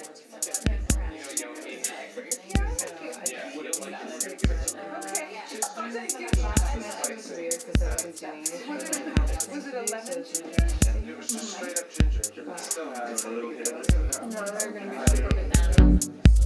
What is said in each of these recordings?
Was it a lemon ginger? It was just straight up ginger. It still has a little hit of it. No, they're gonna be super bananas.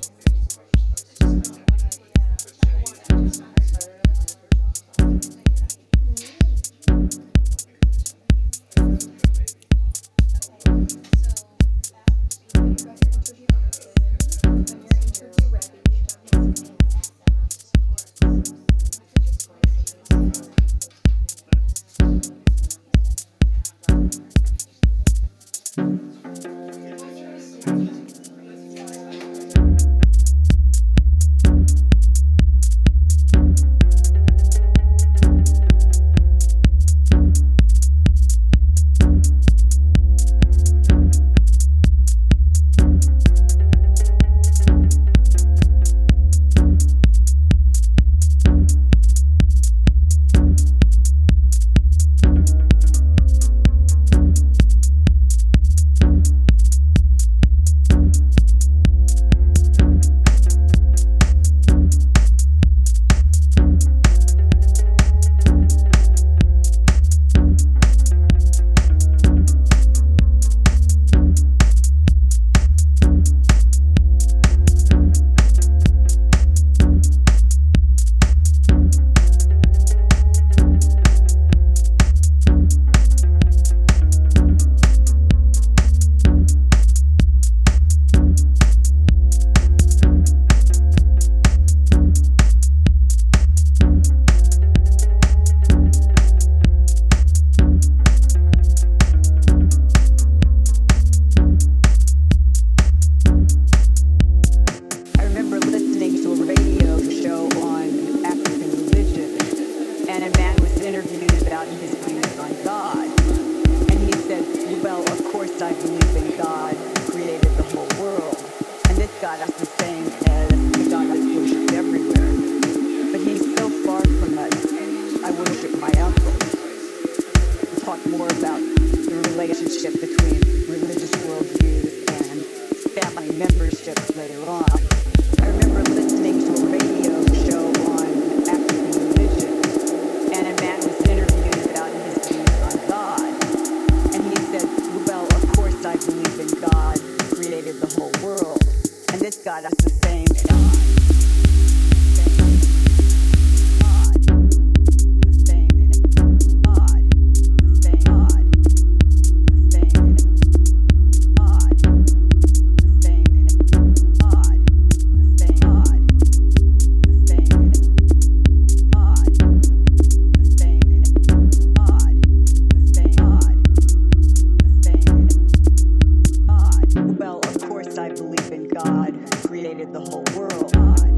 I believe in God who created the whole world. And this God is the same as the God that's worshipped everywhere. But he's so far from us. I worship my uncle. We'll talk more about the relationship between religious worldviews and family membership later on. I remember listening to a radio show on African religion, and a man was interviewed about his views on God. And he said, well, of course I believe in God who created the whole world. And this God is the same God. I believe in God who created the whole world.